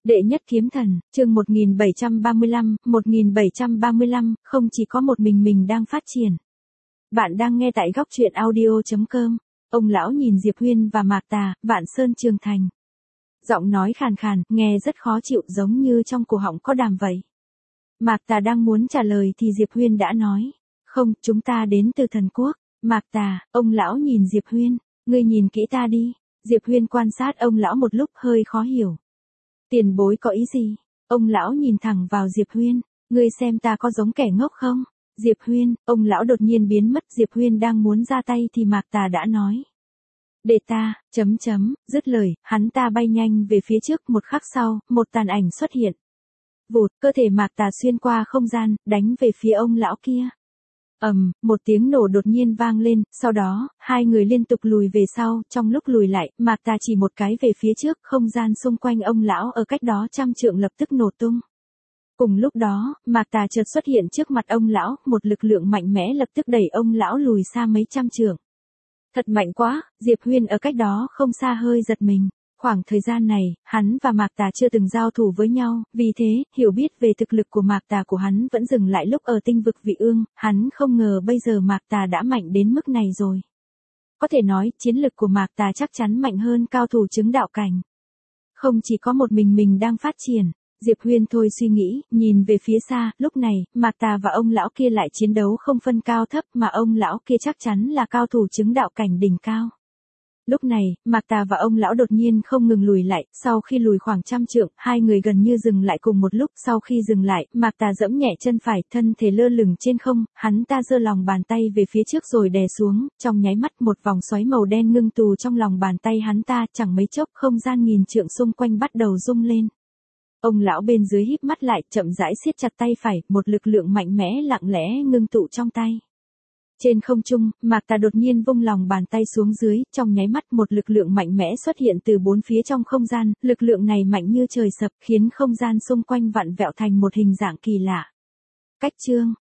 Đệ nhất kiếm thần, chương 1735, không chỉ có một mình đang phát triển. Bạn đang nghe tại góc truyện audio.com. Ông lão nhìn Diệp Huyên và Mạc Tà, Vạn Sơn Trường Thành. Giọng nói khàn khàn, nghe rất khó chịu giống như trong cổ họng có đàm vậy. Mạc Tà đang muốn trả lời thì Diệp Huyên đã nói. Không, chúng ta đến từ thần quốc. Mạc Tà, ông lão nhìn Diệp Huyên. Ngươi nhìn kỹ ta đi. Diệp Huyên quan sát ông lão một lúc hơi khó hiểu. Tiền bối có ý gì? Ông lão nhìn thẳng vào Diệp Huyên. Ngươi xem ta có giống kẻ ngốc không? Diệp Huyên, ông lão đột nhiên biến mất. Diệp Huyên đang muốn ra tay thì Mạc Tà đã nói. Để ta, dứt lời, hắn ta bay nhanh về phía trước. Một khắc sau, một tàn ảnh xuất hiện. Vụt, cơ thể Mạc Tà xuyên qua không gian, đánh về phía ông lão kia. Một tiếng nổ đột nhiên vang lên, sau đó, hai người liên tục lùi về sau, trong lúc lùi lại, Mạc Tà chỉ một cái về phía trước, không gian xung quanh ông lão ở cách đó 100 trượng lập tức nổ tung. Cùng lúc đó, Mạc Tà chợt xuất hiện trước mặt ông lão, một lực lượng mạnh mẽ lập tức đẩy ông lão lùi xa mấy trăm trượng. Thật mạnh quá, Diệp Huyên ở cách đó không xa hơi giật mình. Khoảng thời gian này, hắn và Mạc Tà chưa từng giao thủ với nhau, vì thế, hiểu biết về thực lực của Mạc Tà của hắn vẫn dừng lại lúc ở tinh vực Vị Ương, hắn không ngờ bây giờ Mạc Tà đã mạnh đến mức này rồi. Có thể nói, chiến lực của Mạc Tà chắc chắn mạnh hơn cao thủ chứng đạo cảnh. Không chỉ có một mình đang phát triển, Diệp Huyên thôi suy nghĩ, nhìn về phía xa, lúc này, Mạc Tà và ông lão kia lại chiến đấu không phân cao thấp mà ông lão kia chắc chắn là cao thủ chứng đạo cảnh đỉnh cao. Lúc này, Mạc Tà và ông lão đột nhiên không ngừng lùi lại, sau khi lùi khoảng 100 trượng, hai người gần như dừng lại cùng một lúc, sau khi dừng lại, Mạc Tà giẫm nhẹ chân phải, thân thể lơ lửng trên không, hắn ta giơ lòng bàn tay về phía trước rồi đè xuống, trong nháy mắt một vòng xoáy màu đen ngưng tụ trong lòng bàn tay hắn ta, chẳng mấy chốc không gian nghìn trượng xung quanh bắt đầu rung lên. Ông lão bên dưới híp mắt lại, chậm rãi siết chặt tay phải, một lực lượng mạnh mẽ lặng lẽ ngưng tụ trong tay. Trên không trung, Mạc Tà đột nhiên vung lòng bàn tay xuống dưới, trong nháy mắt một lực lượng mạnh mẽ xuất hiện từ bốn phía trong không gian, lực lượng này mạnh như trời sập, khiến không gian xung quanh vặn vẹo thành một hình dạng kỳ lạ. Cách chương,